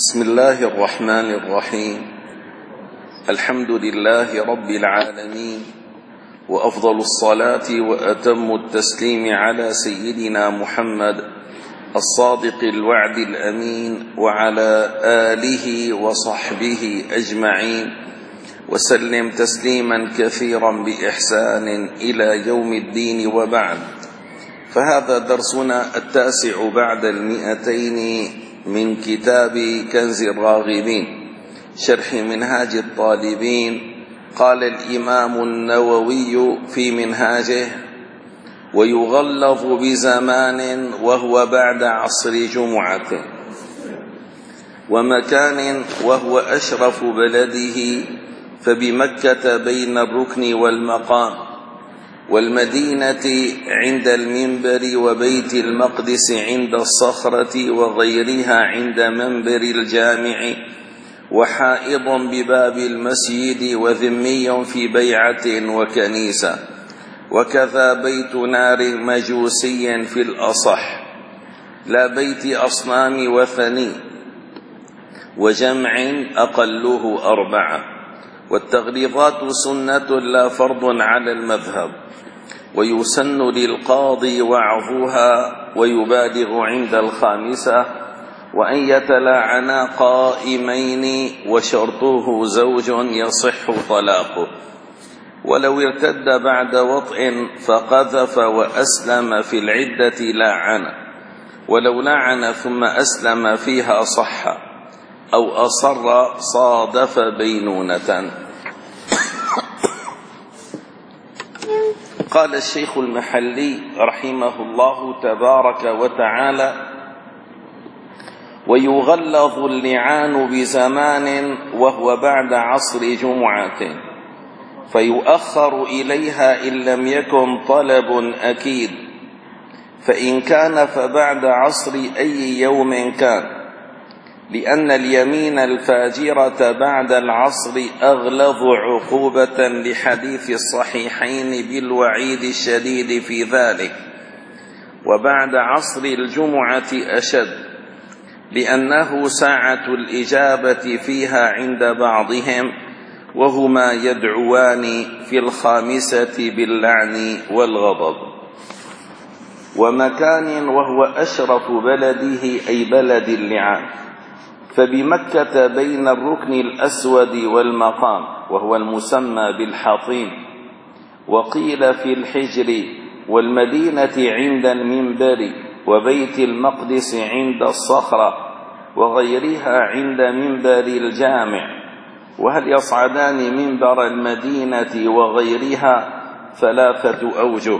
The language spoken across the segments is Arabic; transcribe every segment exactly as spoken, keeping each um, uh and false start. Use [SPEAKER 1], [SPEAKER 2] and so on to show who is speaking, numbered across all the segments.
[SPEAKER 1] بسم الله الرحمن الرحيم. الحمد لله رب العالمين، وأفضل الصلاة وأتم التسليم على سيدنا محمد الصادق الوعد الأمين وعلى آله وصحبه أجمعين، وسلم تسليما كثيرا بإحسان إلى يوم الدين. وبعد، فهذا درسنا التاسع بعد المئتين من كتاب كنز الراغبين شرح منهاج الطالبين. قال الإمام النووي في منهاجه: ويغلظ بزمان وهو بعد عصر جمعة ومكان وهو أشرف بلده، فبمكة بين الركن والمقام، والمدينة عند المنبر، وبيت المقدس عند الصخرة، وغيرها عند منبر الجامع، وحائض بباب المسجد، وذمي في بيعة وكنيسة، وكذا بيت نار مجوسي في الأصح، لا بيت أصنام وثني، وجمع أقله أربعة. والتغليظات سنة لا فرض على المذهب، ويسن للقاضي وعظها، ويبالغ عند الخامسة، وأن يتلاعنا قائمين، وشرطه زوج يصح طلاقه، ولو ارتد بعد وطء فقذف وأسلم في العدة لاعن، ولو لاعن ثم أسلم فيها صح، أو أصر صادف بينونة. قال الشيخ المحلي رحمه الله تبارك وتعالى: ويغلظ اللعان بزمان وهو بعد عصر جمعة، فيؤخر إليها إن لم يكن طلب أكيد، فإن كان فبعد عصر أي يوم كان، لأن اليمين الفاجرة بعد العصر أغلظ عقوبة لحديث الصحيحين بالوعيد الشديد في ذلك، وبعد عصر الجمعة أشد، لأنه ساعة الإجابة فيها عند بعضهم، وهما يدعوان في الخامسة باللعن والغضب. ومكان وهو أشرف بلده أي بلد اللعان، فبمكة بين الركن الأسود والمقام، وهو المسمى بالحطيم، وقيل في الحجر، والمدينة عند المنبر، وبيت المقدس عند الصخرة، وغيرها عند منبر الجامع. وهل يصعدان منبر المدينة وغيرها ثلاثة أوجه: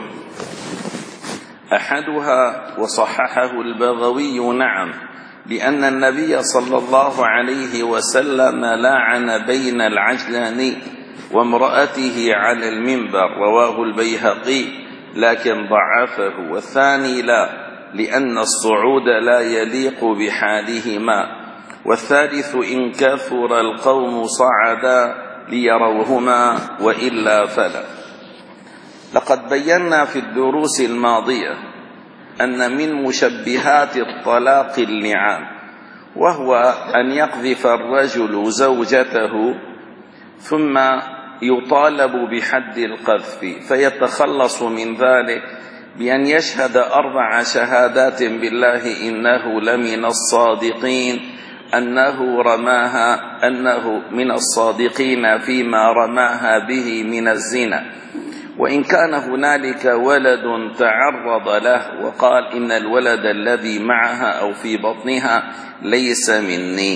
[SPEAKER 1] أحدها وصححه البغوي نعم، لأن النبي صلى الله عليه وسلم لاعن بين العجلان وامرأته على المنبر، رواه البيهقي، لكن ضعفه. والثاني لا، لأن الصعود لا يليق بحالهما. والثالث إن كثر القوم صعدا ليروهما، وإلا فلا. لقد بينا في الدروس الماضية أن من مشبهات الطلاق اللعان، وهو أن يقذف الرجل زوجته ثم يطالب بحد القذف، فيتخلص من ذلك بأن يشهد أربع شهادات بالله إنه لمن الصادقين، أنه رماها أنه من الصادقين فيما رماها به من الزنا، وإن كان هنالك ولد تعرض له وقال إن الولد الذي معها أو في بطنها ليس مني.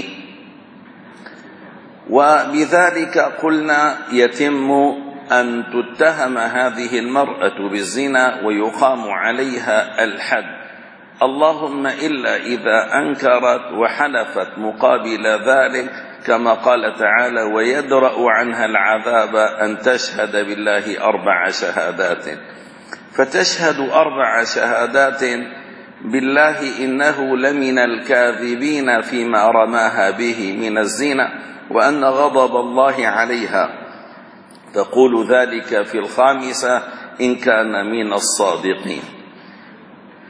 [SPEAKER 1] وبذلك قلنا يتم أن تتهم هذه المرأة بالزنا ويقام عليها الحد، اللهم إلا إذا أنكرت وحلفت مقابل ذلك، كما قال تعالى: ويدرأ عنها العذاب أن تشهد بالله أربع شهادات. فتشهد أربع شهادات بالله إنه لمن الكاذبين فيما رماها به من الزنا، وأن غضب الله عليها، تقول ذلك في الخامسة إن كان من الصادقين.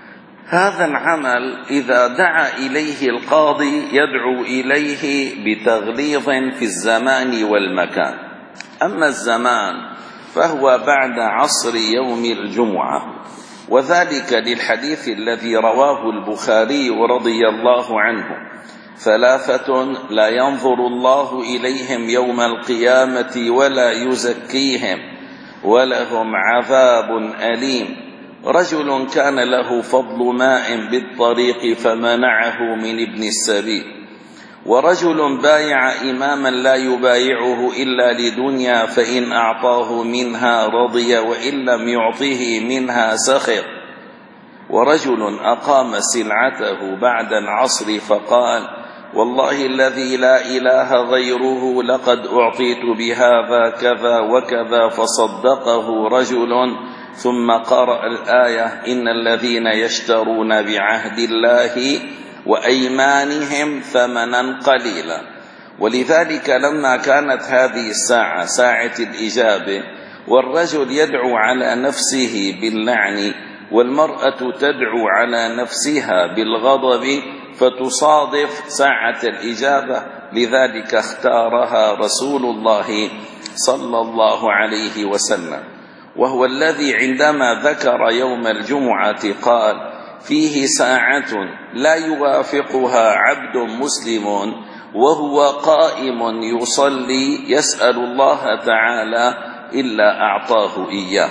[SPEAKER 1] هذا العمل إذا دعا إليه القاضي يدعو إليه بتغليظ في الزمان والمكان. أما الزمان فهو بعد عصر يوم الجمعة، وذلك للحديث الذي رواه البخاري رضي الله عنه: ثلاثة لا ينظر الله إليهم يوم القيامة ولا يزكيهم ولهم عذاب أليم: رجل كان له فضل ماء بالطريق فمنعه من ابن السبيل، ورجل بايع إماما لا يبايعه إلا لدنيا فإن أعطاه منها رضي وإن لم يعطه منها سخط، ورجل أقام سلعته بعد العصر فقال: والله الذي لا إله غيره لقد أعطيت بهذا كذا وكذا، فصدقه رجل، ثم قرأ الآية: إن الذين يشترون بعهد الله وأيمانهم ثمنا قليلا. ولذلك لما كانت هذه الساعة ساعة الإجابة والرجل يدعو على نفسه باللعن والمرأة تدعو على نفسها بالغضب فتصادف ساعة الإجابة، لذلك اختارها رسول الله صلى الله عليه وسلم، وهو الذي عندما ذكر يوم الجمعة قال: فيه ساعة لا يوافقها عبد مسلم وهو قائم يصلي يسأل الله تعالى إلا أعطاه إياه.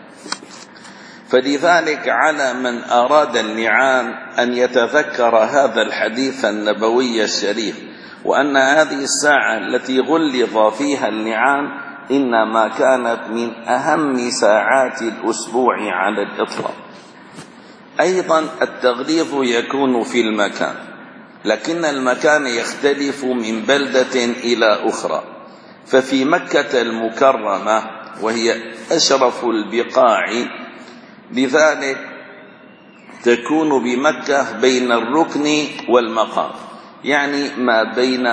[SPEAKER 1] فلذلك على من أراد اللعان أن يتذكر هذا الحديث النبوي الشريف، وأن هذه الساعة التي غلظ فيها اللعان إنما كانت من أهم ساعات الأسبوع على الإطلاق. أيضا التغليظ يكون في المكان، لكن المكان يختلف من بلدة إلى أخرى. ففي مكة المكرمة وهي أشرف البقاع، لذلك تكون بمكة بين الركن والمقام، يعني ما بين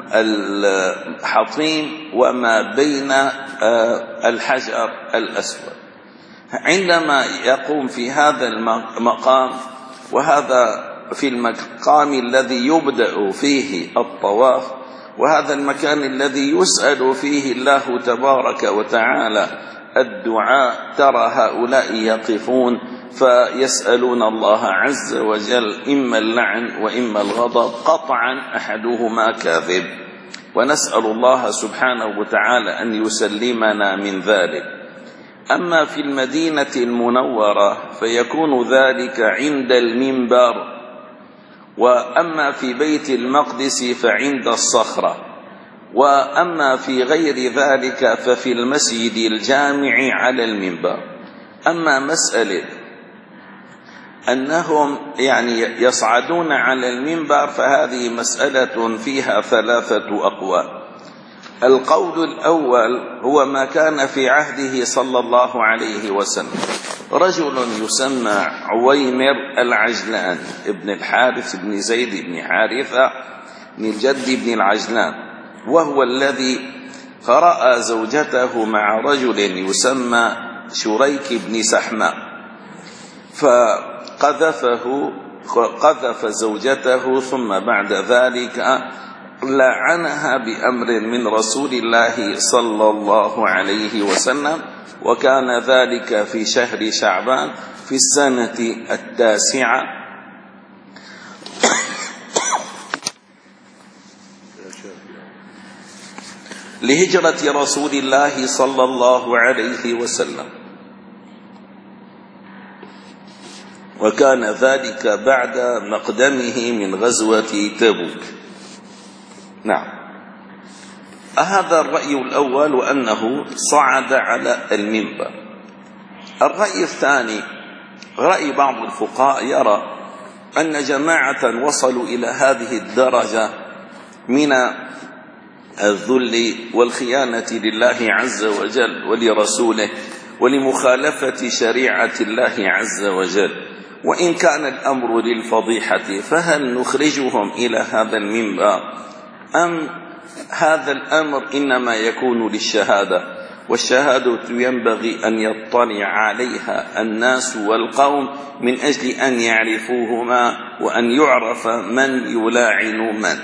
[SPEAKER 1] الحطيم وما بين الحجر الأسود. عندما يقوم في هذا المقام، وهذا في المقام الذي يبدأ فيه الطواف، وهذا المكان الذي يسأل فيه الله تبارك وتعالى الدعاء، ترى هؤلاء يقفون فيسألون الله عز وجل إما اللعن وإما الغضب، قطعا أحدهما كاذب، ونسأل الله سبحانه وتعالى أن يسلمنا من ذلك. أما في المدينة المنورة فيكون ذلك عند المنبر، وأما في بيت المقدس فعند الصخرة، وأما في غير ذلك ففي المسجد الجامع على المنبر. أما مسألة أنهم يعني يصعدون على المنبر فهذه مسألة فيها ثلاثة أقوال. القول الأول هو ما كان في عهده صلى الله عليه وسلم، رجل يسمى عويمر العجلان ابن الحارث بن زيد بن حارثة من الجد بن العجلان، وهو الذي قرأ زوجته مع رجل يسمى شريك بن سحماء، فقذفه قذف زوجته، ثم بعد ذلك لعنها بأمر من رسول الله صلى الله عليه وسلم، وكان ذلك في شهر شعبان في السنة التاسعة لهجرة رسول الله صلى الله عليه وسلم، وكان ذلك بعد مقدمه من غزوة تبوك. نعم، هذا الرأي الأول، وأنه صعد على المنبر. الرأي الثاني رأي بعض الفقهاء يرى أن جماعة وصلوا إلى هذه الدرجة من الذل والخيانة لله عز وجل ولرسوله ولمخالفة شريعة الله عز وجل، وإن كان الأمر للفضيحة، فهل نخرجهم إلى هذا المنبر أم هذا الأمر إنما يكون للشهادة؟ والشهادة ينبغي أن يطلع عليها الناس والقوم من أجل أن يعرفوهما وأن يعرف من يلاعن من.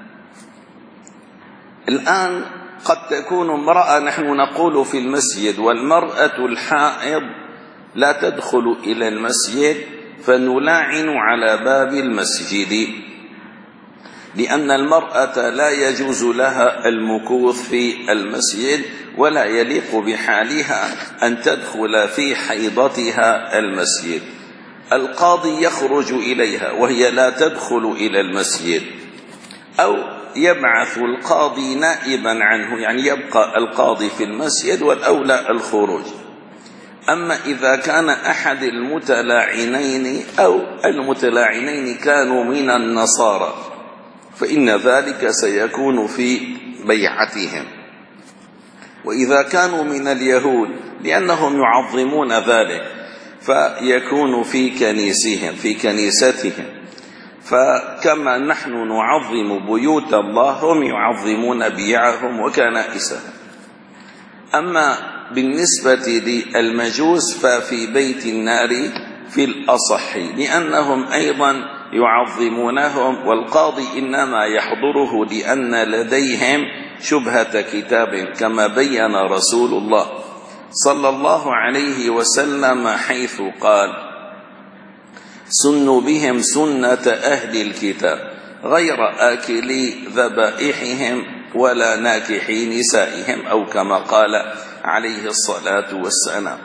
[SPEAKER 1] الآن قد تكون امرأة، نحن نقول في المسجد والمرأة الحائض لا تدخل إلى المسجد، فنلاعن على باب المسجد، لأن المرأة لا يجوز لها المكوث في المسجد ولا يليق بحالها أن تدخل في حيضتها المسجد. القاضي يخرج إليها وهي لا تدخل إلى المسجد، أو يبعث القاضي نائبا عنه، يعني يبقى القاضي في المسجد والأولى الخروج. أما إذا كان أحد المتلاعنين أو المتلاعنين كانوا من النصارى فإن ذلك سيكون في بيعتهم، وإذا كانوا من اليهود لأنهم يعظمون ذلك فيكون في كنيسهم في كنيستهم. فكما نحن نعظم بيوت الله هم يعظمون بيعهم وكنائسهم. أما بالنسبة للمجوس ففي بيت النار في الأصح، لأنهم أيضا يعظمونهم، والقاضي إنما يحضره لأن لديهم شبهة كتاب، كما بين رسول الله صلى الله عليه وسلم حيث قال: سنوا بهم سنة أهل الكتاب غير آكلي ذبائحهم ولا ناكحي نسائهم، أو كما قال عليه الصلاة والسلام.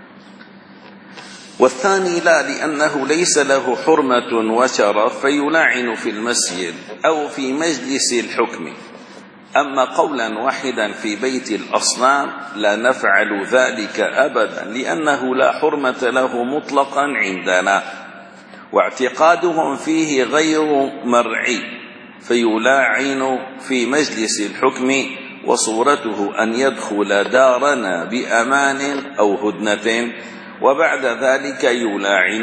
[SPEAKER 1] والثاني لا، لأنه ليس له حرمة وشرف فيلاعن في المسجد أو في مجلس الحكم. أما قولا واحدا في بيت الأصنام لا نفعل ذلك أبدا، لأنه لا حرمة له مطلقا عندنا، واعتقادهم فيه غير مرعي، فيلاعن في مجلس الحكم، وصورته أن يدخل دارنا بأمان أو هدنة وبعد ذلك يلاعن.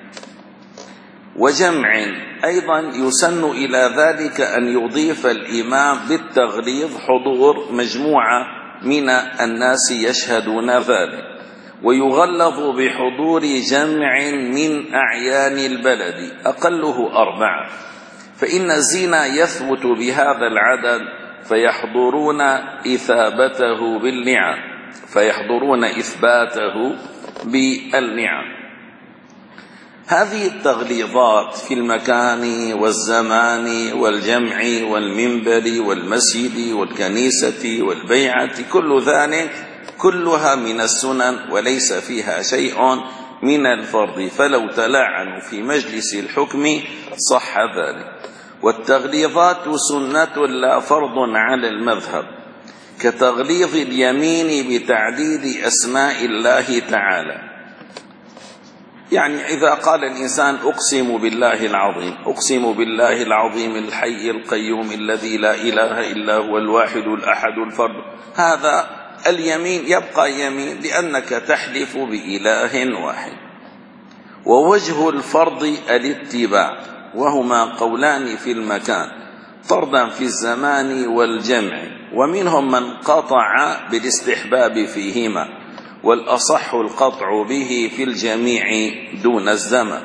[SPEAKER 1] وجمع أيضا يسن إلى ذلك أن يضيف الإمام بالتغليظ حضور مجموعة من الناس يشهدون ذلك، ويغلظ بحضور جمع من أعيان البلد أقله أربعة، فإن الزنا يثبت بهذا العدد فيحضرون إثابته بالنعم فيحضرون إثباته بالنعم. هذه التغليظات في المكان والزمان والجمع والمنبر والمسجد والكنيسة والبيعة، كل ذلك كلها من السنن وليس فيها شيء من الفرض، فلو تلاعنوا في مجلس الحكم صح ذلك. والتغليظات سنة لا فرض على المذهب، كتغليظ اليمين بتعديد أسماء الله تعالى. يعني إذا قال الإنسان أقسم بالله العظيم، أقسم بالله العظيم الحي القيوم الذي لا إله إلا هو الواحد الأحد الفرد، هذا اليمين يبقى يمين لأنك تحلف بإله واحد. ووجه الفرض الاتباع، وهما قولان في المكان فرضا في الزمان والجمع، ومنهم من قطع بالاستحباب فيهما، والأصح القطع به في الجميع دون الزمن.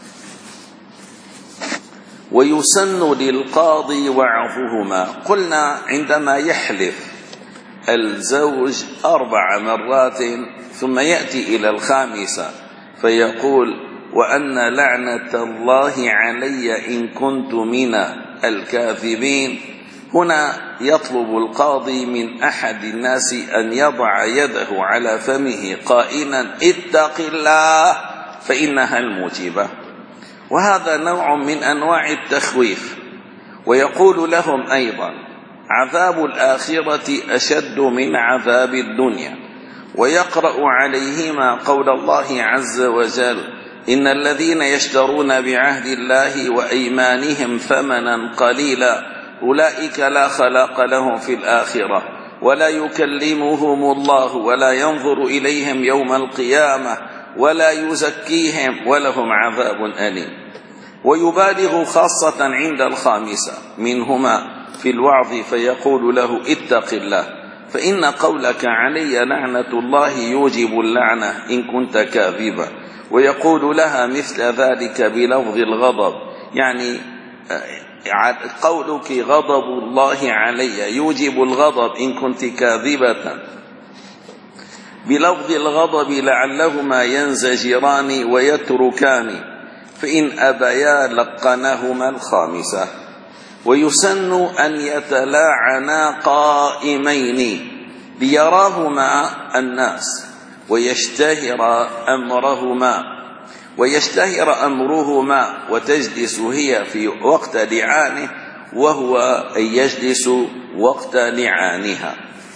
[SPEAKER 1] ويسن للقاضي وعظهما. قلنا عندما يحلف الزوج أربع مرات ثم يأتي إلى الخامسة فيقول: وأن لعنة الله علي إن كنت من الكاذبين، هنا يطلب القاضي من أحد الناس أن يضع يده على فمه قائلا: اتق الله فإنها الموجبة. وهذا نوع من أنواع التخويف. ويقول لهم أيضا: عذاب الآخرة أشد من عذاب الدنيا. ويقرأ عليهما قول الله عز وجل: إن الذين يشترون بعهد الله وأيمانهم ثمنا قليلا أولئك لا خلاق لهم في الآخرة ولا يكلمهم الله ولا ينظر إليهم يوم القيامة ولا يزكيهم ولهم عذاب أليم. ويبالغ خاصة عند الخامسة منهما في الوعظ فيقول له: اتق الله فإن قولك علي لعنة الله يوجب اللعنة إن كنت كاذبا. ويقول لها مثل ذلك بلفظ الغضب، يعني قولك غضب الله علي يوجب الغضب إن كنت كاذبة بلفظ الغضب لعلهما ينزجران ويتركان، فإن أبيا لقنهما الخامسة. ويسن أن يتلاعنا قائمين ليراهما الناس ويشتهر أمرهما ويشتهر أمرهما وتجلس هي في وقت لعانه وهو أن يجلس وقت لعانها.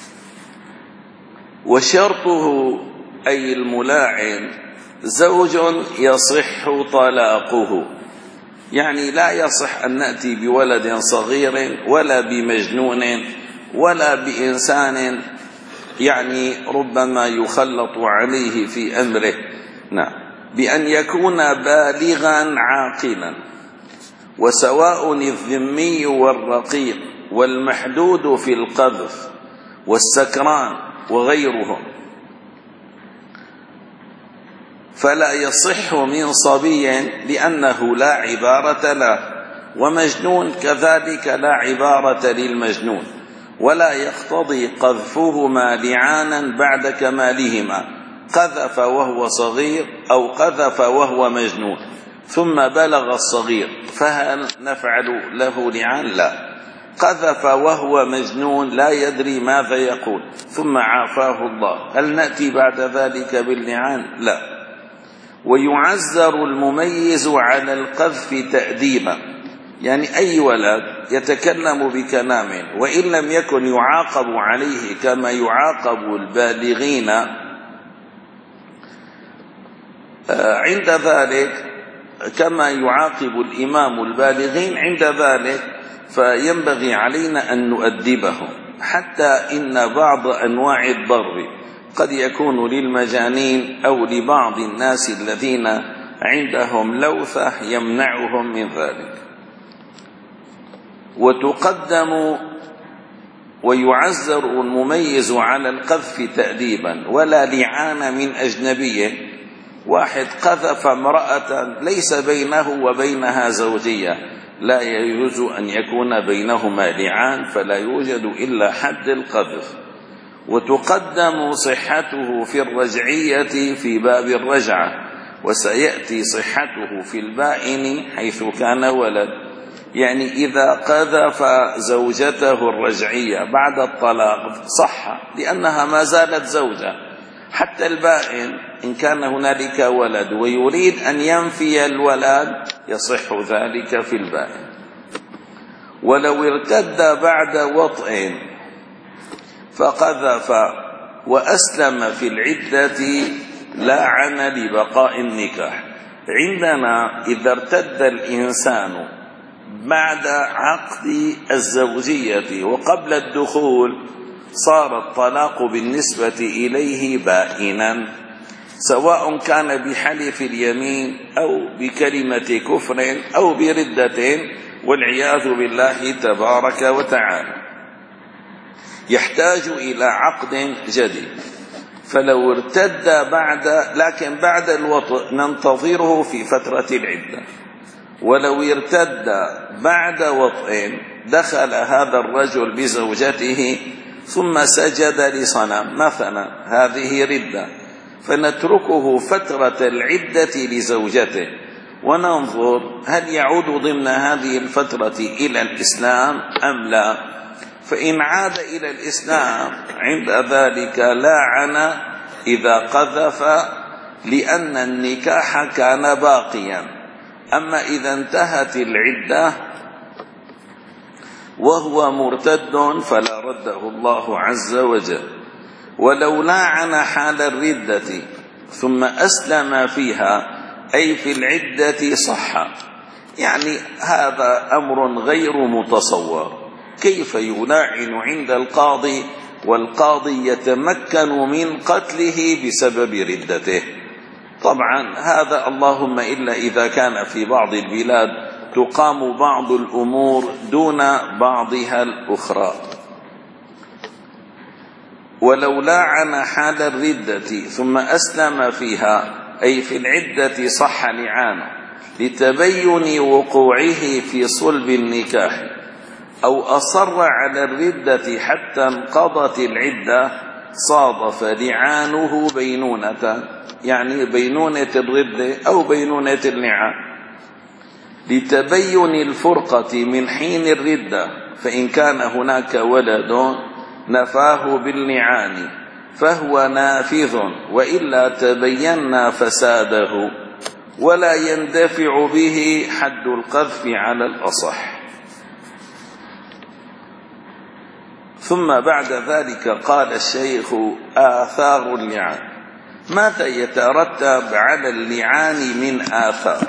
[SPEAKER 1] وشرطه أي الملاعن زوج يصح طلاقه، يعني لا يصح أن نأتي بولد صغير ولا بمجنون ولا بإنسان يعني ربما يخلط عليه في أمره، نعم، بأن يكون بالغا عاقلا. وسواء الذمي والرقيق والمحدود في القذف والسكران وغيرهم، فلا يصح من صبي لأنه لا عبارة له، ومجنون كذلك لا عبارة للمجنون، ولا يقتضي قذفهما لعانا بعد كمالهما، قذف وهو صغير أو قذف وهو مجنون ثم بلغ الصغير فهل نفعل له لعان؟ لا. قذف وهو مجنون لا يدري ماذا يقول ثم عافاه الله، هل نأتي بعد ذلك باللعان؟ لا. ويعزر المميز على القذف تأديبا، يعني أي ولد يتكلم بكلام وإن لم يكن يعاقب عليه كما يعاقب البالغين عند ذلك، كما يعاقب الإمام البالغين عند ذلك، فينبغي علينا أن نؤدبهم. حتى إن بعض أنواع الضرب قد يكون للمجانين أو لبعض الناس الذين عندهم لوثة يمنعهم من ذلك. وتقدم ويعزر المميز على القذف تأديبا ولا لعان من أجنبي. واحد قذف امرأة ليس بينه وبينها زوجية، لا يجوز أن يكون بينهما لعان، فلا يوجد إلا حد القذف. وتقدم صحته في الرجعية في باب الرجعة، وسيأتي صحته في البائن حيث كان ولد، يعني إذا قذف زوجته الرجعية بعد الطلاق صح لأنها ما زالت زوجة. حتى البائن إن كان هنالك ولد ويريد أن ينفي الولد يصح ذلك في البائن. ولو ارتد بعد وطئ فقذف وأسلم في العدة لاعن لبقاء النكاح. عندنا إذا ارتد الإنسان بعد عقد الزوجية وقبل الدخول صار الطلاق بالنسبة إليه بائنا، سواء كان بحلف اليمين أو بكلمة كفر أو بردة والعياذ بالله تبارك وتعالى، يحتاج إلى عقد جديد. فلو ارتد بعد لكن بعد الوطء ننتظره في فترة العدة. ولو ارتد بعد وطء دخل هذا الرجل بزوجته ثم سجد لصنم مثلا، هذه ردة، فنتركه فترة العدة لزوجته وننظر هل يعود ضمن هذه الفترة إلى الإسلام أم لا. فإن عاد إلى الإسلام عند ذلك لاعن إذا قذف لأن النكاح كان باقيا. أما إذا انتهت العدة وهو مرتد فلا رده الله عز وجل. ولو لاعن حال الردة ثم أسلم فيها أي في العدة صح، يعني هذا أمر غير متصور. كيف يلاعن عند القاضي والقاضي يتمكن من قتله بسبب ردته؟ طبعا هذا اللهم إلا إذا كان في بعض البلاد تقام بعض الأمور دون بعضها الأخرى. ولو لاعن حال الردة ثم أسلم فيها أي في العدة صح لعانه لتبين وقوعه في صلب النكاح، أو أصر على الردة حتى انقضت العدة صادف لعانه بينونة، يعني بينونة الردة أو بينونة اللعان، لتبين الفرقة من حين الردة، فإن كان هناك ولد نفاه باللعان فهو نافذ، وإلا تبين فساده ولا يندفع به حد القذف على الأصح. ثم بعد ذلك قال الشيخ: آثار اللعان. ماذا يترتب على اللعان من آثار؟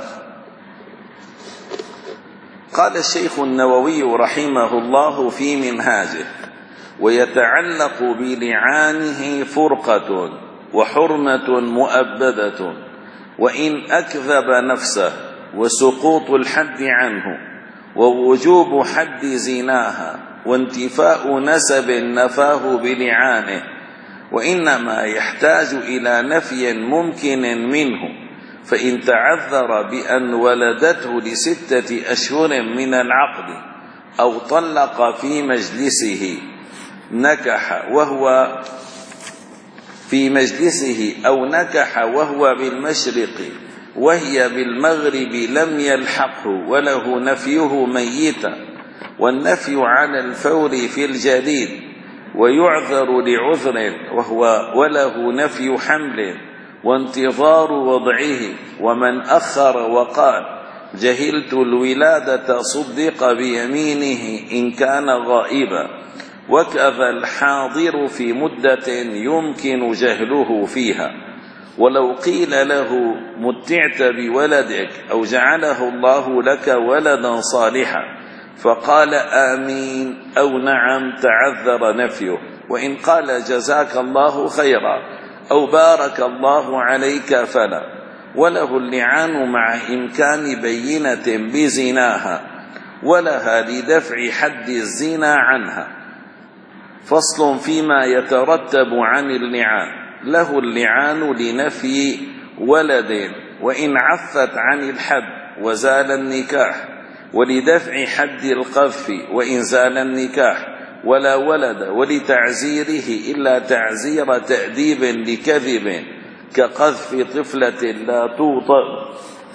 [SPEAKER 1] قال الشيخ النووي رحمه الله في منهاجه: ويتعلق بلعانه فرقة وحرمة مؤبدة، وإن أكذب نفسه، وسقوط الحد عنه، ووجوب حد زناها، وانتفاء نسب نفاه بلعانه، وإنما يحتاج إلى نفي ممكن منه، فإن تعذر بأن ولدته لستة أشهر من العقد أو طلق في مجلسه نكح وهو في مجلسه أو نكح وهو بالمشرق وهي بالمغرب لم يلحقه وله نفيه ميتا، والنفي على الفور في الجديد، ويعذر لعذر وهو وله نفي حمل وانتظار وضعه. ومن أخر وقال جهلت الولادة صدق بيمينه إن كان غائبا، وكذا الحاضر في مدة يمكن جهله فيها. ولو قيل له متعت بولدك أو جعله الله لك ولدا صالحا فقال آمين أو نعم تعذر نفيه، وإن قال جزاك الله خيرا أو بارك الله عليك فلا. وله اللعان مع إمكان بينة بزناها، ولها لدفع حد الزنا عنها. فصل فيما يترتب عن اللعان: له اللعان لنفي ولد وإن عفت عن الحد وزال النكاح، ولدفع حد القذف وإن زال النكاح ولا ولد، ولتعزيره إلا تعزير تأديب لكذب كقذف طفلة لا توطأ.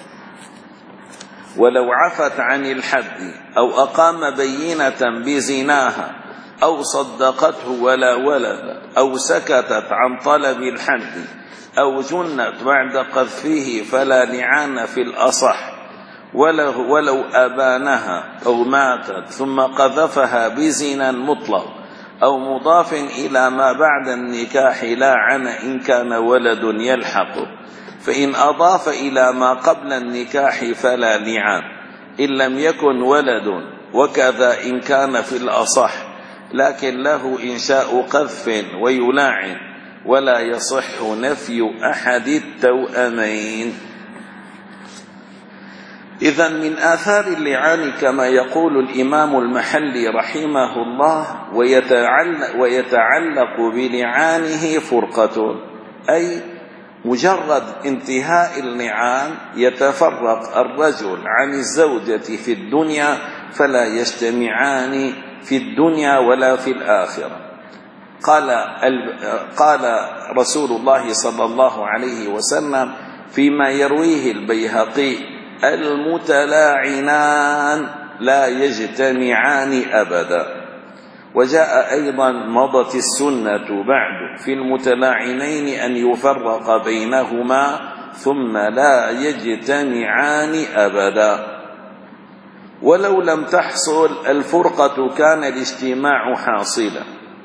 [SPEAKER 1] ولو عفت عن الحد أو أقام بينة بزناها أو صدقته ولا ولد، أو سكتت عن طلب الحد، أو جنت بعد قذفه فلا لعان في الأصح. ولو, ولو أبانها أو ماتت ثم قذفها بزنا مطلق أو مضاف إلى ما بعد النكاح لاعن إن كان ولد يلحق، فإن أضاف إلى ما قبل النكاح فلا لعان إن لم يكن ولد، وكذا إن كان في الأصح، لكن له إنشاء قذف ويلاعن، ولا يصح نفي أحد التوأمين. إذن من آثار اللعان كما يقول الإمام المحلي رحمه الله: ويتعلق, ويتعلق بلعانه فرقة، أي مجرد انتهاء اللعان يتفرق الرجل عن الزوجة في الدنيا، فلا يجتمعان في الدنيا ولا في الآخرة. قال, قال رسول الله صلى الله عليه وسلم فيما يرويه البيهقي: المتلاعنان لا يجتمعان أبدا. وجاء أيضا: مضت السنة بعد في المتلاعنين أن يفرق بينهما ثم لا يجتمعان أبدا. ولو لم تحصل الفرقة كان الاجتماع حاصلا،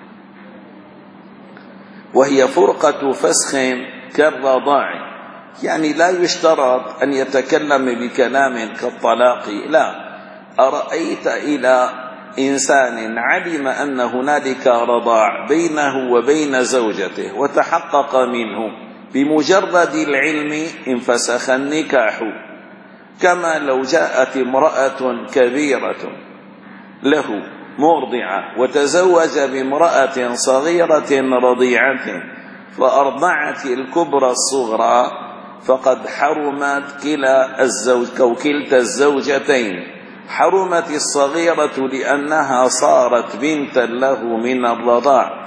[SPEAKER 1] وهي فرقة فسخ كالرضاع، يعني لا يشترط أن يتكلم بكلام كالطلاق، لا. أرأيت إلى إنسان علم أن هنالك رضاع بينه وبين زوجته وتحقق منه، بمجرد العلم انفسخ النكاح، كما لو جاءت امرأة كبيرة له مرضعة وتزوج بامرأة صغيرة رضيعة فأرضعت الكبرى الصغرى فقد حرمت كلا الزوج أو كلتا الزوجتين. حرمت الصغيرة لأنها صارت بنتا له من الرضاع،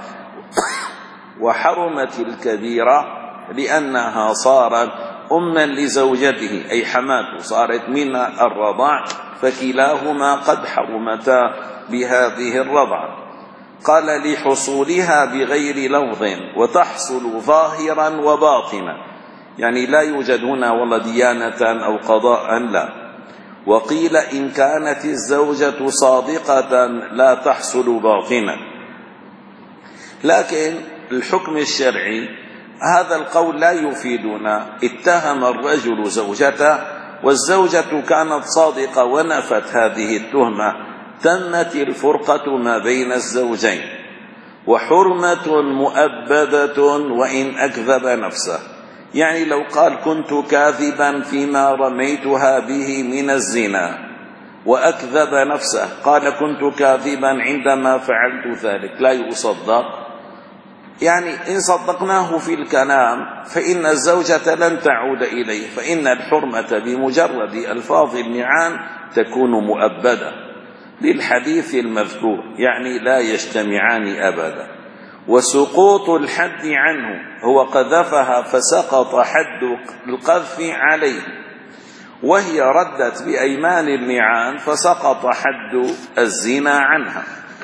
[SPEAKER 1] وحرمت الكبيرة لأنها صارت أما لزوجته أي حماته، صارت من الرضاع، فكلاهما قد حرمتا بهذه الرضعة. قال لحصولها بغير لفظ وتحصل ظاهرا وباطنا، يعني لا يوجد هنا والله ديانة أو قضاء لا. وقيل إن كانت الزوجة صادقة لا تحصل باطنا. لكن الحكم الشرعي هذا القول لا يفيدنا. اتهم الرجل زوجته والزوجة كانت صادقة ونفت هذه التهمة، تمت الفرقة ما بين الزوجين، وحرمة مؤبدة وإن أكذب نفسه. يعني لو قال كنت كاذبا فيما رميتها به من الزنا وأكذب نفسه، قال كنت كاذبا عندما فعلت ذلك، لا يصدق. يعني إن صدقناه في الكلام فإن الزوجة لن تعود إليه، فإن الحرمة بمجرد ألفاظ اللعان تكون مؤبدة للحديث المذكور، يعني لا يجتمعان أبدا. وسقوط الحد عنه هو قذفها فسقط حد القذف عليه، وهي ردت بأيمان اللعان فسقط حد الزنا عنها.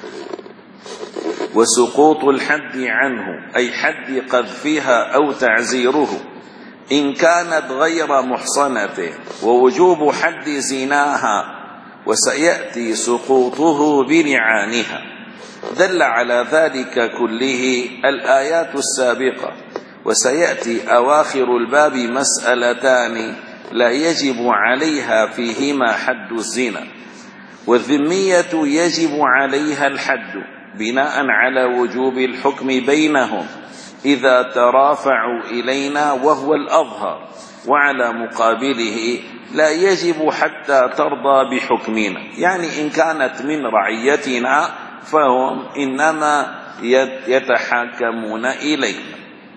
[SPEAKER 1] وسقوط الحد عنه أي حد قذفها أو تعزيره إن كانت غير محصنة، ووجوب حد زناها وسيأتي سقوطه بلعانها. دل على ذلك كله الآيات السابقة. وسيأتي أواخر الباب مسألتان لا يجب عليها فيهما حد الزنا، والذمية يجب عليها الحد بناء على وجوب الحكم بينهم إذا ترافعوا إلينا وهو الأظهر، وعلى مقابله لا يجب حتى ترضى بحكمنا. يعني إن كانت من رعيتنا فهم إنما يتحاكمون إلينا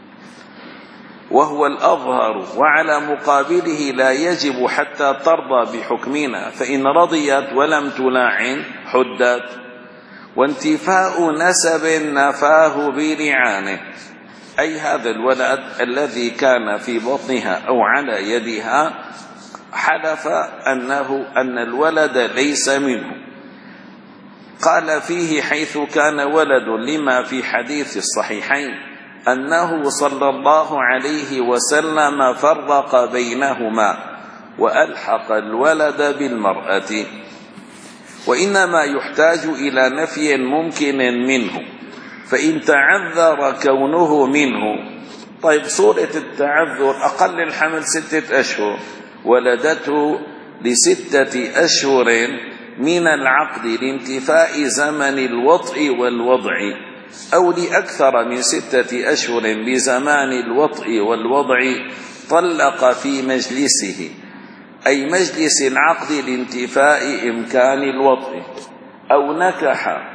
[SPEAKER 1] وهو الأظهر، وعلى مقابله لا يجب حتى ترضى بحكمنا، فإن رضيت ولم تلاعن حدت. وانتفاء نسب نفاه بلعانه، أي هذا الولد الذي كان في بطنها أو على يدها حلف أنه أن الولد ليس منه. قال فيه حيث كان ولد لما في حديث الصحيحين أنه صلى الله عليه وسلم فرق بينهما وألحق الولد بالمرأة. وإنما يحتاج إلى نفي ممكن منه، فإن تعذر كونه منه. طيب صورة التعذر أقل الحمل ستة أشهر، ولدته لستة أشهر من العقد لانتفاء زمن الوطء والوضع، أو لأكثر من ستة أشهر بزمان الوطء والوضع، طلق في مجلسه أي مجلس العقد لانتفاء إمكان الوطء، أو نكح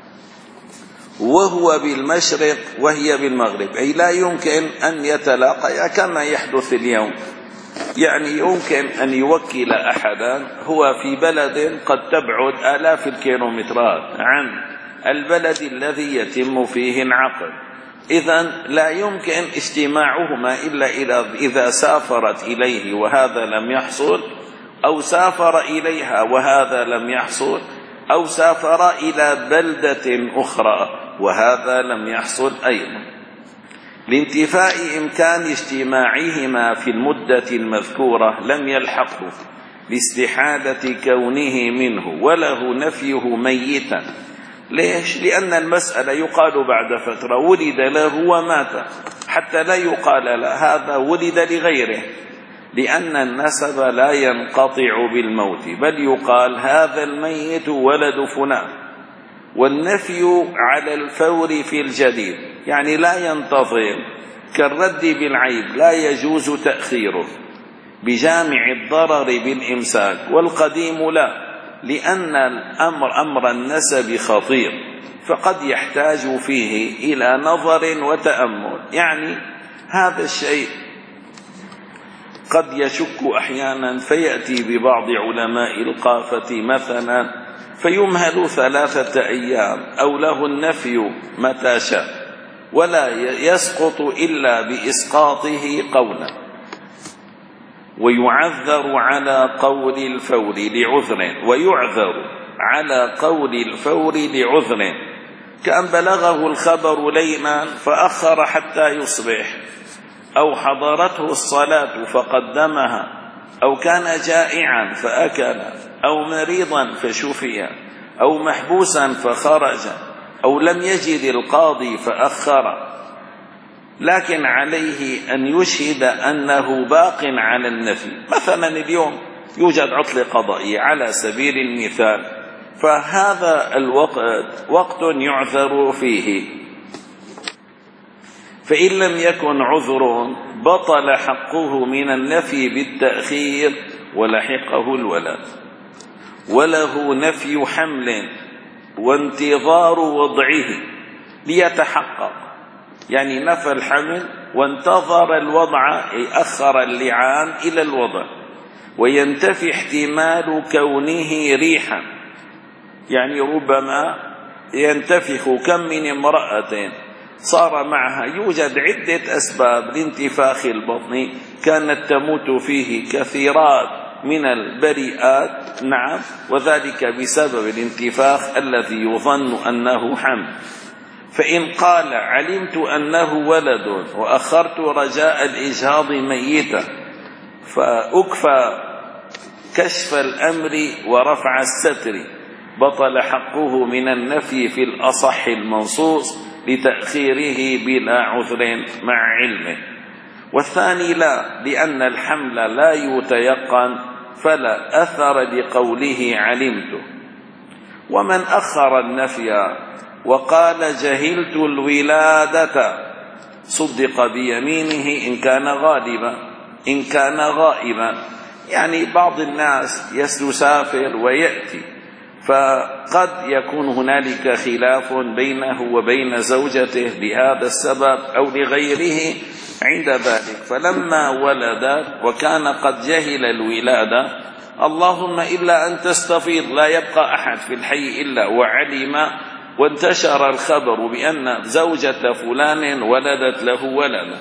[SPEAKER 1] وهو بالمشرق وهي بالمغرب، أي لا يمكن أن يتلاقيا كما يحدث اليوم. يعني يمكن أن يوكل أحدا هو في بلد قد تبعد آلاف الكيلومترات عن البلد الذي يتم فيه العقد، إذن لا يمكن اجتماعهما إلا إذا سافرت إليه وهذا لم يحصل، أو سافر إليها وهذا لم يحصل، أو سافر إلى بلدة أخرى وهذا لم يحصل أيضا. لانتفاء إمكان اجتماعهما في المدة المذكورة لم يلحقه لاستحالة كونه منه وله نفيه ميتا. ليش؟ لأن المسألة يقال بعد فترة ولد له ومات، حتى لا يقال له هذا ولد لغيره، لأن النسب لا ينقطع بالموت، بل يقال هذا الميت ولد فلان. والنفي على الفور في الجديد، يعني لا ينتظر، كالرد بالعيب لا يجوز تأخيره بجامع الضرر بالإمساك، والقديم لا، لأن الأمر أمر النسب خطير، فقد يحتاج فيه إلى نظر وتأمل. يعني هذا الشيء قد يشك أحيانا، فيأتي ببعض علماء القافة مثلا فيمهل ثلاثة أيام أو له النفي متى شاء، ولا يسقط إلا بإسقاطه قولا، ويعذر على قول الفور لعذر، ويعذر على قول الفور لعذر، كأن بلغه الخبر ليلا فأخر حتى يصبح، أو حضرته الصلاة فقدمها، أو كان جائعا فأكل، أو مريضا فشفي، أو محبوسا فخرج، أو لم يجد القاضي فأخر، لكن عليه أن يشهد أنه باق على النفي. مثلا اليوم يوجد عطلة قضائية على سبيل المثال، فهذا الوقت وقت يعذر فيه، فإن لم يكن عذر بطل حقه من النفي بالتأخير ولحقه الولد. وله نفي حمل وانتظار وضعه ليتحقق، يعني نفى الحمل وانتظر الوضع، أخر اللعان إلى الوضع. وينتفي احتمال كونه ريحا، يعني ربما ينتفخ، كم من امرأة صار معها يوجد عدة أسباب لانتفاخ البطن كانت تموت فيه كثيرات من البريئات، نعم، وذلك بسبب الانتفاخ الذي يظن أنه حمل. فإن قال علمت أنه ولد وأخرت رجاء الإجهاض ميتا، فأكفى كشف الأمر ورفع الستر، بطل حقه من النفي في الأصح المنصوص لتأخيره بلا عذر مع علمه. والثاني لا، لأن الحمل لا يتيقن فلا أثر لقوله علمت. ومن أخر النفي وقال جهلت الولادة صدق بيمينه إن كان غالبا إن كان غائبا. يعني بعض الناس يسافر ويأتي، فقد يكون هنالك خلاف بينه وبين زوجته لهذا السبب أو لغيره عند ذلك، فلما ولدت وكان قد جهل الولادة، اللهم إلا أن تستفيض لا يبقى أحد في الحي إلا وعلم، وانتشر الخبر بأن زوجة فلان ولدت له ولدا.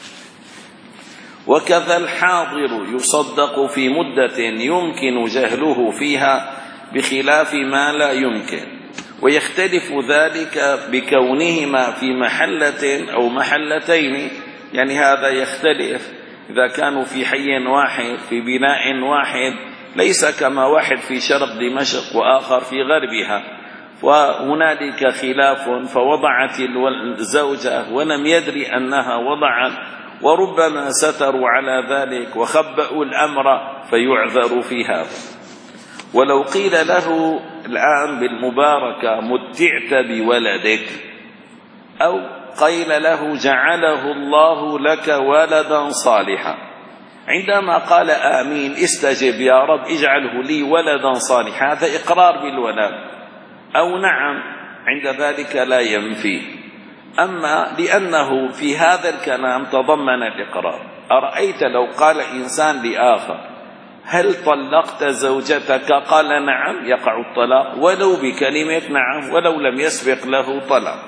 [SPEAKER 1] وكذا الحاضر يصدق في مدة يمكن جهله فيها بخلاف ما لا يمكن، ويختلف ذلك بكونهما في محلة أو محلتين. يعني هذا يختلف إذا كانوا في حي واحد في بناء واحد، ليس كما واحد في شرق دمشق وآخر في غربها، وهنالك خلاف، فوضعت الزوجة ولم يدري أنها وضعت، وربما ستروا على ذلك وخبأوا الأمر فيعذر في هذا. ولو قيل له الآن بالمباركة متعت بولدك، أو قيل له جعله الله لك ولدا صالحا، عندما قال آمين استجب يا رب اجعله لي ولدا صالحا، هذا إقرار بالولد، أو نعم عند ذلك لا ينفي. أما لأنه في هذا الكلام تضمن الإقرار. أرأيت لو قال إنسان لآخر هل طلقت زوجتك؟ قال نعم، يقع الطلاق ولو بكلمة نعم ولو لم يسبق له طلاق.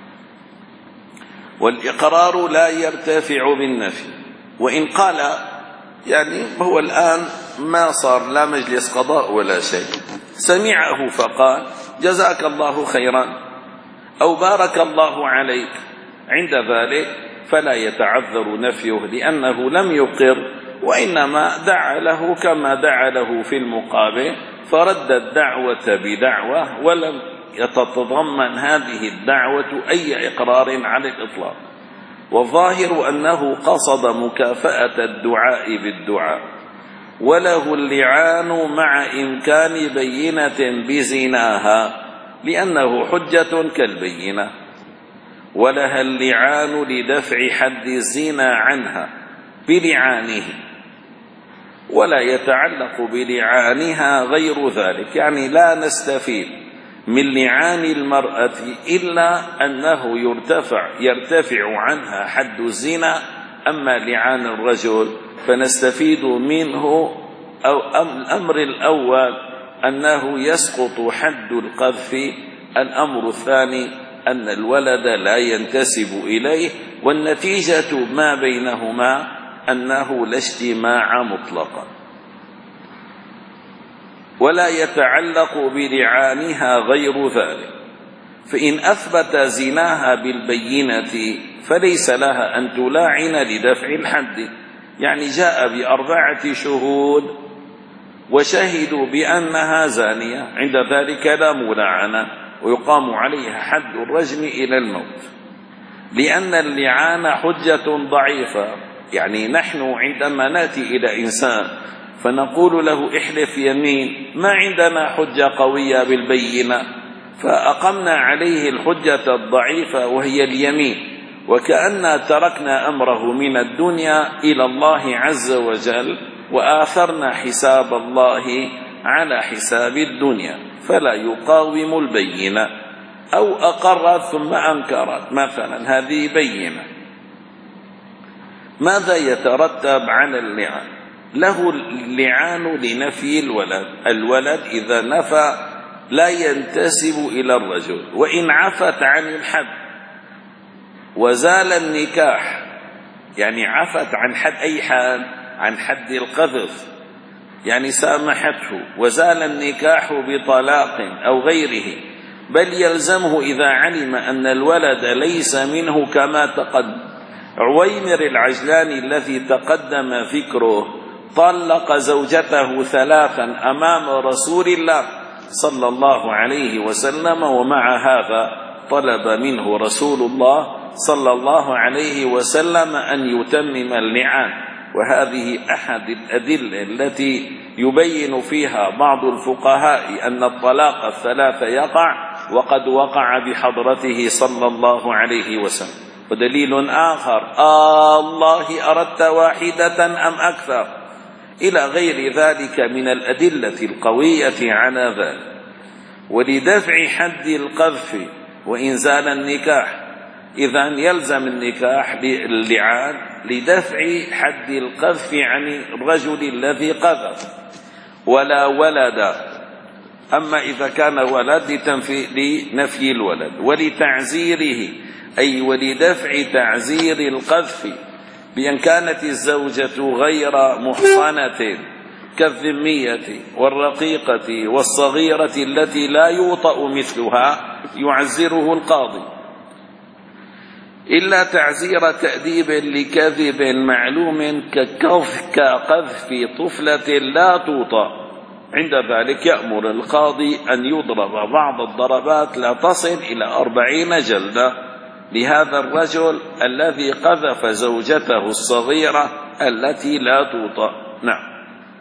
[SPEAKER 1] والإقرار لا يرتفع بالنفي. وإن قال يعني هو الآن ما صار لا مجلس قضاء ولا شيء، سمعه فقال جزاك الله خيرا أو بارك الله عليك، عند ذلك فلا يتعذر نفيه لأنه لم يقر، وإنما دعا له كما دعا له في المقابل، فرد الدعوة بدعوة ولم يتضمن هذه الدعوة أي إقرار على الإطلاق. والظاهر أنه قصد مكافأة الدعاء بالدعاء. وله اللعان مع إمكان بينة بزناها لأنه حجة كالبينة، ولها اللعان لدفع حد الزنا عنها بلعانه، ولا يتعلق بلعانها غير ذلك، يعني لا نستفيد من لعان المرأة إلا أنه يرتفع يرتفع عنها حد الزنا. أما لعان الرجل فنستفيد منه أو الأمر الأول أنه يسقط حد القذف. الأمر الثاني أن الولد لا ينتسب إليه، والنتيجة ما بينهما أنه لا اجتماع مطلقا. ولا يتعلق بلعانها غير ذلك، فإن أثبت زناها بالبينة فليس لها أن تلاعن لدفع الحد. يعني جاء بأربعة شهود وشهدوا بأنها زانية، عند ذلك لا ملاعنة ويقام عليها حد الرجم إلى الموت، لأن اللعان حجة ضعيفة. يعني نحن عندما نأتي إلى إنسان فنقول له احلف يمين، ما عندنا حجة قوية بالبينة، فأقمنا عليه الحجة الضعيفة وهي اليمين، وكأننا تركنا أمره من الدنيا إلى الله عز وجل وآثرنا حساب الله على حساب الدنيا، فلا يقاوم البينة. أو أقرت ثم أنكرت مثلا، هذه بينة. ماذا يترتب على اللعان؟ له اللعان لنفي الولد. الولد إذا نفى لا ينتسب إلى الرجل، وإن عفت عن الحد وزال النكاح، يعني عفت عن حد أي حد، عن حد القذف، يعني سامحته وزال النكاح بطلاق أو غيره، بل يلزمه إذا علم أن الولد ليس منه كما تقدم. عويمر العجلاني الذي تقدم ذكره طلق زوجته ثلاثا أمام رسول الله صلى الله عليه وسلم، ومع هذا طلب منه رسول الله صلى الله عليه وسلم أن يتمم اللعان. وهذه أحد الأدلة التي يبين فيها بعض الفقهاء أن الطلاق الثلاث يقع وقد وقع بحضرته صلى الله عليه وسلم. ودليل آخر: آه الله أردت واحدة أم أكثر، إلى غير ذلك من الأدلة القوية على ذلك. ولدفع حد القذف وإنزال النكاح، إذن يلزم النكاح اللعان لدفع حد القذف عن الرجل الذي قذف. ولا ولد، أما إذا كان ولد لنفي الولد. ولتعزيره، أي ولدفع تعزير القذف، بأن كانت الزوجة غير محصنة كالذمية والرقيقة والصغيرة التي لا يوطأ مثلها يعزره القاضي، إلا تعزير تأديب لكذب معلوم كقذف طفلة لا توطأ، عند ذلك يأمر القاضي أن يضرب بعض الضربات لا تصل إلى أربعين جلدة لهذا الرجل الذي قذف زوجته الصغيرة التي لا توطأ. نعم.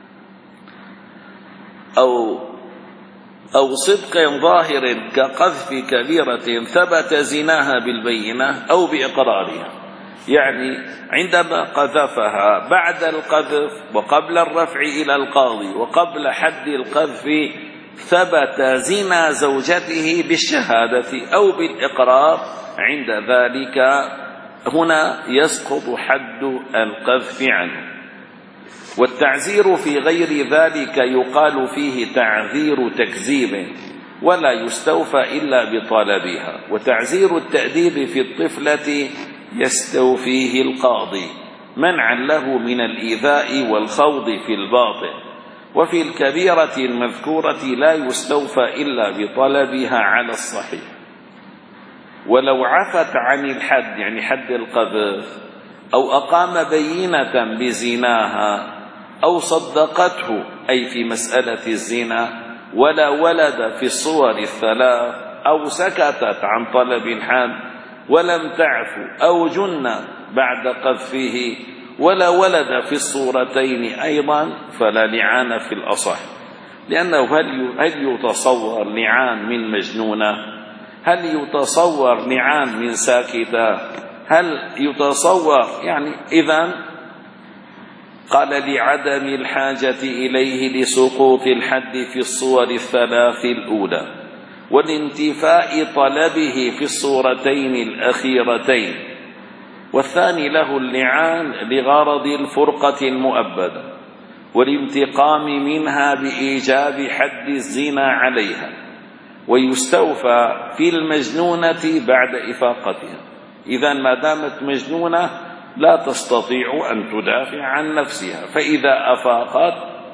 [SPEAKER 1] أو أو صدق ظاهر كقذف كبيرة ثبت زناها بالبينة أو بإقرارها، يعني عندما قذفها بعد القذف وقبل الرفع إلى القاضي وقبل حد القذف ثبت زنا زوجته بالشهادة أو بالإقرار، عند ذلك هنا يسقط حد القذف عنه. والتعزير في غير ذلك يقال فيه تعذير تكذيب ولا يستوفى إلا بطلبها. وتعزير التأديب في الطفلة يستوفيه القاضي منعا له من الإيذاء والخوض في الباطل. وفي الكبيرة المذكورة لا يستوفى إلا بطلبها على الصحيح. ولو عفت عن الحد، يعني حد القذف، أو أقام بينة بزناها أو صدقته، أي في مسألة الزنا، ولا ولد في الصور الثلاث، أو سكتت عن طلب الحد ولم تعف، أو جن بعد قذفه، ولا ولد في الصورتين أيضا، فلا لعان في الأصح. لأنه هل يتصور لعان من مجنونة؟ هل يتصور لعان من ساكتة؟ هل يتصور؟ يعني إذن قال: لعدم الحاجة إليه لسقوط الحد في الصور الثلاث الأولى، والانتفاء طلبه في الصورتين الأخيرتين، والثاني له اللعان لغرض الفرقة المؤبدة والانتقام منها بإيجاب حد الزنا عليها، ويستوفى في المجنونة بعد إفاقتها. إذن ما دامت مجنونة لا تستطيع أن تدافع عن نفسها، فإذا أفاقت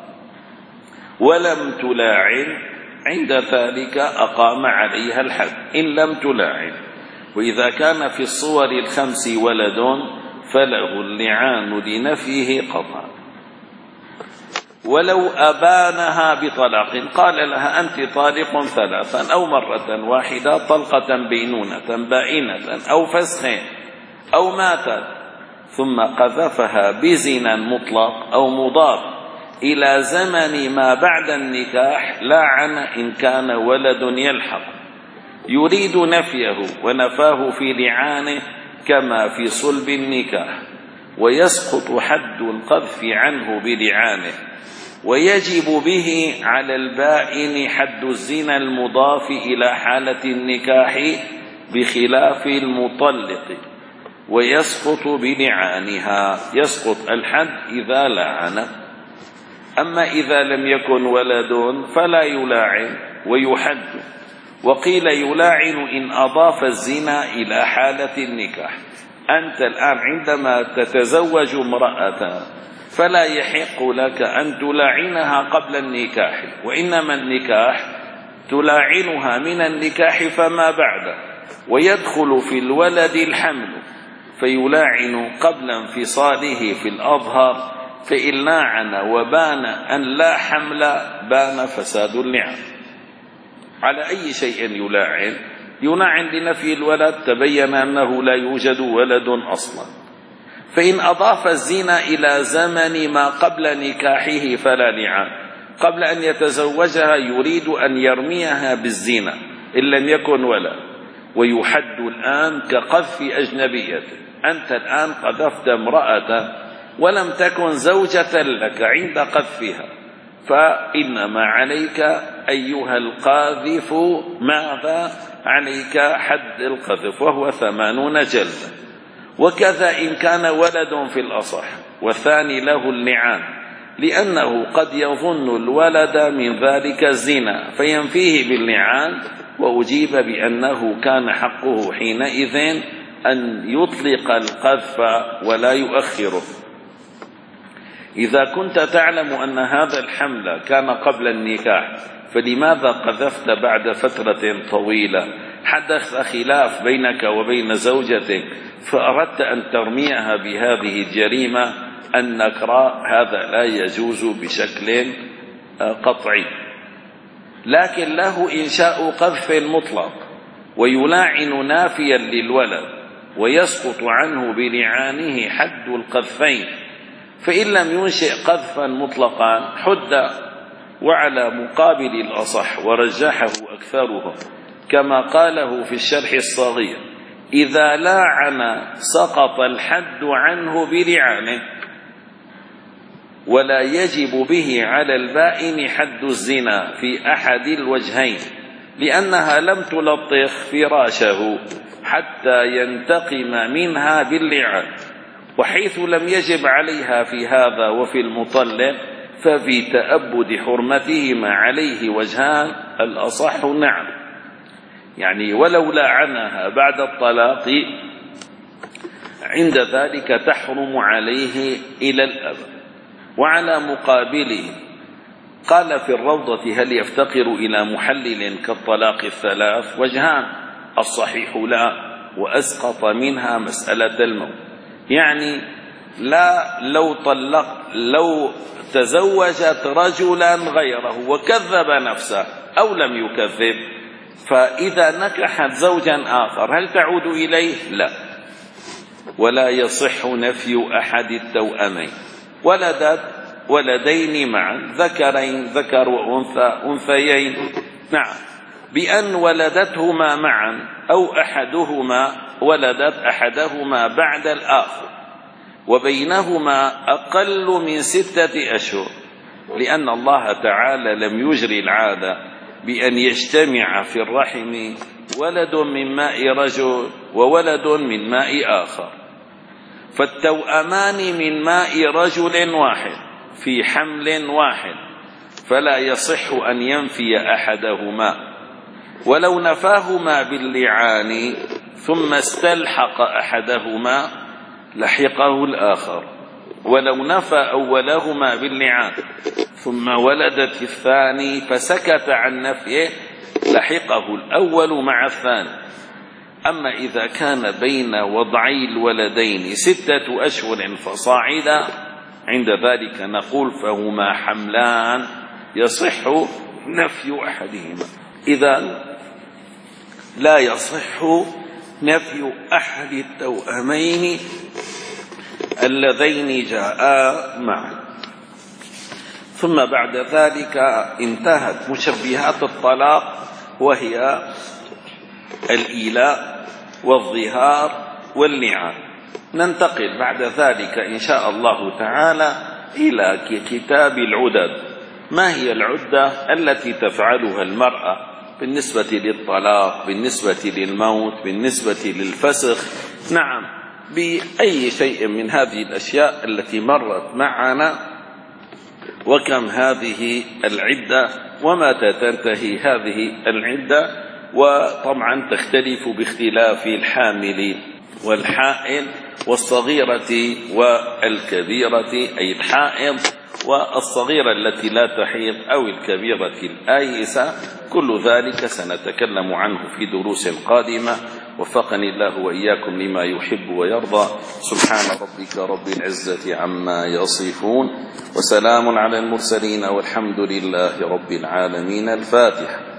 [SPEAKER 1] ولم تلاعن عند ذلك أقام عليها الحد إن لم تلاعن. وإذا كان في الصور الخمس ولد فله اللعان لنفيه قطعا. ولو أبانها بطلاق، قال لها: أنت طالق ثلاثا أو مرة واحدة، طلقة بينونة بائنة أو فسخ، أو ماتت، ثم قذفها بزنا مطلق أو مضاف إلى زمن ما بعد النكاح، لعن إن كان ولد يلحق، يريد نفيه ونفاه في لعانه كما في صلب النكاح، ويسقط حد القذف عنه بلعانه، ويجب به على البائن حد الزنا المضاف إلى حالة النكاح بخلاف المطلق، ويسقط بلعانها، يسقط الحد إذا لعن. أما إذا لم يكن ولد فلا يلاعن ويحد. وقيل يلاعن إن أضاف الزنا إلى حالة النكاح. أنت الآن عندما تتزوج امرأة فلا يحق لك أن تلاعنها قبل النكاح، وإنما النكاح تلاعنها من النكاح فما بعد، ويدخل في الولد الحمل، فيلاعن قبل انفصاله في الأظهر، فإن لاعن وبان أن لا حمل بان فساد اللعان. على أي شيء يلاعن؟ يلاعن لنفي الولد، تبين أنه لا يوجد ولد أصلا. فإن أضاف الزنا إلى زمن ما قبل نكاحه فلا لعان. قبل أن يتزوجها يريد أن يرميها بالزنا إن لم يكن ولد، ويحد الآن كقذف أجنبية. أنت الآن قذفت امرأة ولم تكن زوجة لك عند قذفها، فإنما عليك أيها القاذف ماذا؟ عليك حد القذف، وهو ثمانون جلدة. وكذا إن كان ولد في الأصح، والثاني له اللعان، لأنه قد يظن الولد من ذلك الزنا فينفيه باللعان، وأجيب بأنه كان حقه حينئذ أن يطلق القذف ولا يؤخره. إذا كنت تعلم أن هذا الحمل كان قبل النكاح، فلماذا قذفت بعد فترة طويلة؟ حدث خلاف بينك وبين زوجتك فأردت أن ترميها بهذه الجريمة النكراء، هذا لا يجوز بشكل قطعي. لكن له إنشاء قذف مطلق، ويلاعن نافيا للولد، ويسقط عنه بلعانه حد القذفين. فإن لم ينشئ قذفا مطلقا حد، وعلى مقابل الأصح ورجحه أكثرهم كما قاله في الشرح الصغير: إذا لاعن سقط الحد عنه بلعانه، ولا يجب به على البائن حد الزنا في أحد الوجهين، لأنها لم تلطخ فراشه حتى ينتقم منها باللعان. وحيث لم يجب عليها في هذا وفي المطلق، ففي تأبد حرمتهما عليه وجهان: الأصح نعم، يعني ولو لعنها بعد الطلاق عند ذلك تحرم عليه إلى الأبد. وعلى مقابله قال في الروضة: هل يفتقر إلى محلل كالطلاق الثلاث؟ وجهان: الصحيح لا، وأسقط منها مسألة الموت. يعني لا، لو طلق لو تزوجت رجلا غيره وكذب نفسه أو لم يكذب، فإذا نكحت زوجا آخر هل تعود إليه؟ لا، ولا يصح نفي أحد التوأمين. ولدت ولدين معا، ذكرين، ذكر وأنثى، أنثيين، نعم، بأن ولدتهما معا أو أحدهما ولدت أحدهما بعد الآخر، وبينهما أقل من ستة أشهر، لأن الله تعالى لم يجري العادة بأن يجتمع في الرحم ولد من ماء رجل وولد من ماء آخر، فالتوأمان من ماء رجل واحد في حمل واحد، فلا يصح أن ينفي أحدهما، ولو نفاهما باللعان ثم استلحق أحدهما لحقه الآخر، ولو نفى أولهما باللعان ثم ولدت الثاني فسكت عن نفيه لحقه الأول مع الثاني. أما إذا كان بين وضعي الولدين ستة أشهر فصاعدا عند ذلك نقول فهما حملان يصح نفي أحدهما. إذا لا يصح نفي أحد التوأمين اللذين جاءا معا. ثم بعد ذلك انتهت مشبهات الطلاق، وهي الإيلاء والظهار واللعان. ننتقل بعد ذلك إن شاء الله تعالى إلى كتاب العدد. ما هي العدة التي تفعلها المرأة بالنسبة للطلاق، بالنسبة للموت، بالنسبة للفسخ؟ نعم، بأي شيء من هذه الأشياء التي مرت معنا، وكم هذه العدة ومتى تنتهي هذه العدة. وطبعا تختلف باختلاف الحامل والحائض والصغيرة والكبيرة، أي الحائض والصغيرة التي لا تحيض أو الكبيرة الآيسة. كل ذلك سنتكلم عنه في دروس قادمة. وفقني الله وإياكم لما يحب ويرضى. سبحان ربك رب العزة عما يصفون، وسلام على المرسلين، والحمد لله رب العالمين. الفاتحة.